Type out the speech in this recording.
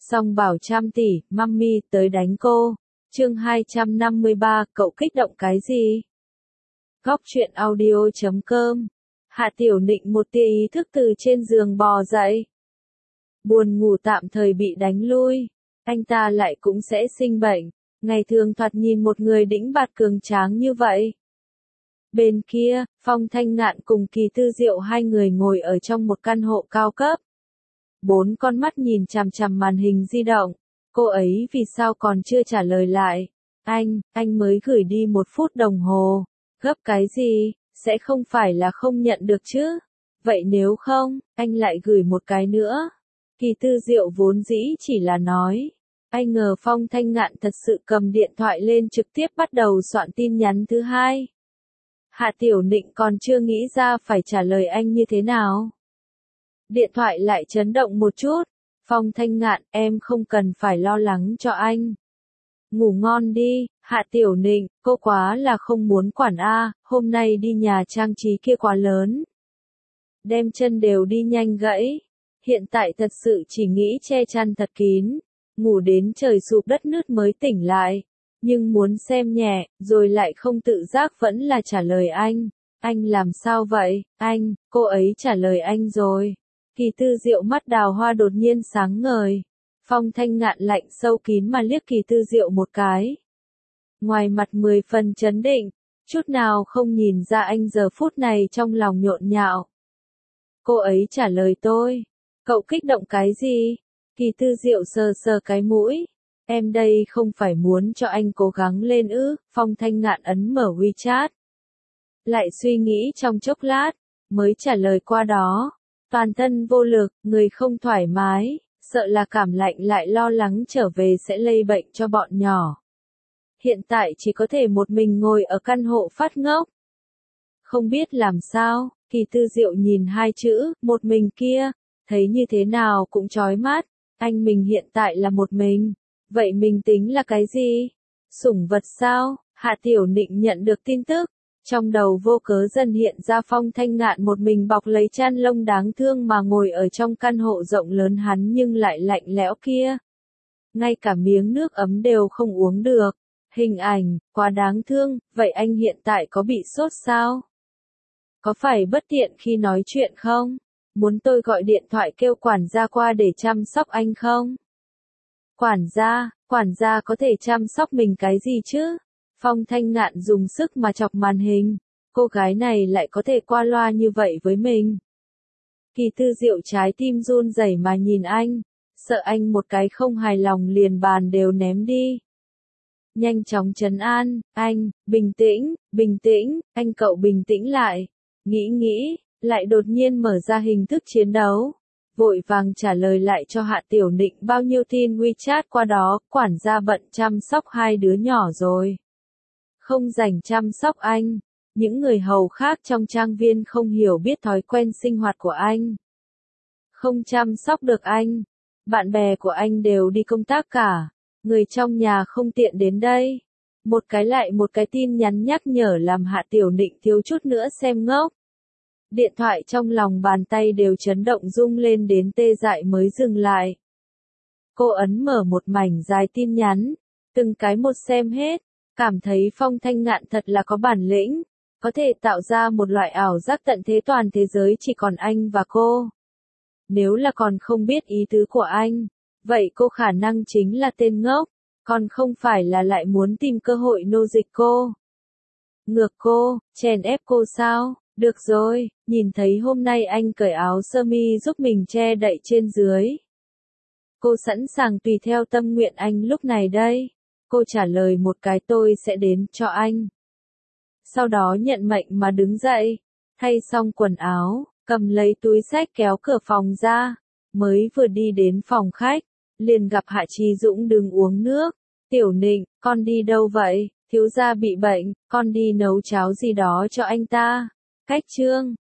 Song bảo trăm tỷ, mummy tới đánh cô. Chương 253, cậu kích động cái gì? Góc truyện audio.com. Hạ Tiểu Nịnh một tia ý thức từ trên giường bò dậy. Buồn ngủ tạm thời bị đánh lui. Anh ta lại cũng sẽ sinh bệnh. Ngày thường thoạt nhìn một người đĩnh bạt cường tráng như vậy. Bên kia, Phong Thanh Ngạn cùng Kỳ Tư Diệu hai người ngồi ở trong một căn hộ cao cấp. 4 con mắt nhìn chằm chằm màn hình di động. Cô ấy vì sao còn chưa trả lời lại? Anh mới gửi đi 1 phút đồng hồ. Gấp cái gì? Sẽ không phải là không nhận được chứ? Vậy nếu không, anh lại gửi một cái nữa. Kỳ Tư Diệu vốn dĩ chỉ là nói. Ai ngờ Phong Thanh Ngạn thật sự cầm điện thoại lên trực tiếp bắt đầu soạn tin nhắn thứ hai. Hạ Tiểu Nịnh còn chưa nghĩ ra phải trả lời anh như thế nào. Điện thoại lại chấn động một chút. Phong Thanh Ngạn, em không cần phải lo lắng cho anh. Ngủ ngon đi, Hạ Tiểu Nịnh, cô quá là không muốn quản a, hôm nay đi nhà trang trí kia quá lớn. Đem chân đều đi nhanh gãy. Hiện tại thật sự chỉ nghĩ che chăn thật kín. Ngủ đến trời sụp đất nứt mới tỉnh lại. Nhưng muốn xem nhẹ, rồi lại không tự giác vẫn là trả lời anh. Anh làm sao vậy, anh, cô ấy trả lời anh rồi. Kỳ Tư Diệu mắt đào hoa đột nhiên sáng ngời. Phong Thanh Ngạn lạnh sâu kín mà liếc Kỳ Tư Diệu một cái. Ngoài mặt 10 phần chấn định, chút nào không nhìn ra anh giờ phút này trong lòng nhộn nhạo. Cô ấy trả lời tôi. Cậu kích động cái gì? Kỳ Tư Diệu sờ sờ cái mũi. Em đây không phải muốn cho anh cố gắng lên ư? Phong Thanh Ngạn ấn mở WeChat. Lại suy nghĩ trong chốc lát, mới trả lời qua đó. Toàn thân vô lực, người không thoải mái, sợ là cảm lạnh lại lo lắng trở về sẽ lây bệnh cho bọn nhỏ. Hiện tại chỉ có thể một mình ngồi ở căn hộ phát ngốc. Không biết làm sao, Kỳ Tư Diệu nhìn hai chữ, một mình kia, thấy như thế nào cũng chói mắt. Anh mình hiện tại là một mình. Vậy mình tính là cái gì? Sủng vật sao? Hạ Tiểu Nịnh nhận được tin tức. Trong đầu vô cớ dần hiện ra Phong Thanh Ngạn một mình bọc lấy chăn lông đáng thương mà ngồi ở trong căn hộ rộng lớn hắn nhưng lại lạnh lẽo kia. Ngay cả miếng nước ấm đều không uống được. Hình ảnh, quá đáng thương, vậy anh hiện tại có bị sốt sao? Có phải bất tiện khi nói chuyện không? Muốn tôi gọi điện thoại kêu quản gia qua để chăm sóc anh không? Quản gia có thể chăm sóc mình cái gì chứ? Phong Thanh Ngạn dùng sức mà chọc màn hình. Cô gái này lại có thể qua loa như vậy với mình. Kỳ Tư Diệu trái tim run rẩy mà nhìn anh. Sợ anh một cái không hài lòng liền bàn đều ném đi. Nhanh chóng trấn an, anh, bình tĩnh, anh cậu bình tĩnh lại. Nghĩ, lại đột nhiên mở ra hình thức chiến đấu. Vội vàng trả lời lại cho Hạ Tiểu Nịnh bao nhiêu tin WeChat qua đó, quản gia bận chăm sóc hai đứa nhỏ rồi. Không rảnh chăm sóc anh. Những người hầu khác trong trang viên không hiểu biết thói quen sinh hoạt của anh. Không chăm sóc được anh. Bạn bè của anh đều đi công tác cả. Người trong nhà không tiện đến đây. Một cái lại một cái tin nhắn nhắc nhở làm Hạ Tiểu Nịnh thiếu chút nữa xem ngốc. Điện thoại trong lòng bàn tay đều chấn động rung lên đến tê dại mới dừng lại. Cô ấn mở một mảnh dài tin nhắn. Từng cái một xem hết. Cảm thấy Phong Thanh Ngạn thật là có bản lĩnh. Có thể tạo ra một loại ảo giác tận thế toàn thế giới chỉ còn anh và cô. Nếu là còn không biết ý tứ của anh. Vậy cô khả năng chính là tên ngốc. Còn không phải là lại muốn tìm cơ hội nô dịch cô. Ngược cô, chèn ép cô sao? Được rồi, nhìn thấy hôm nay anh cởi áo sơ mi giúp mình che đậy trên dưới. Cô sẵn sàng tùy theo tâm nguyện anh lúc này đây. Cô trả lời một cái tôi sẽ đến cho anh. Sau đó nhận mệnh mà đứng dậy. Thay xong quần áo, cầm lấy túi xách kéo cửa phòng ra. Mới vừa đi đến phòng khách, liền gặp Hạ Chí Dũng đứng uống nước. Tiểu Nịnh, con đi đâu vậy? Thiếu gia bị bệnh, con đi nấu cháo gì đó cho anh ta. Cách Trương,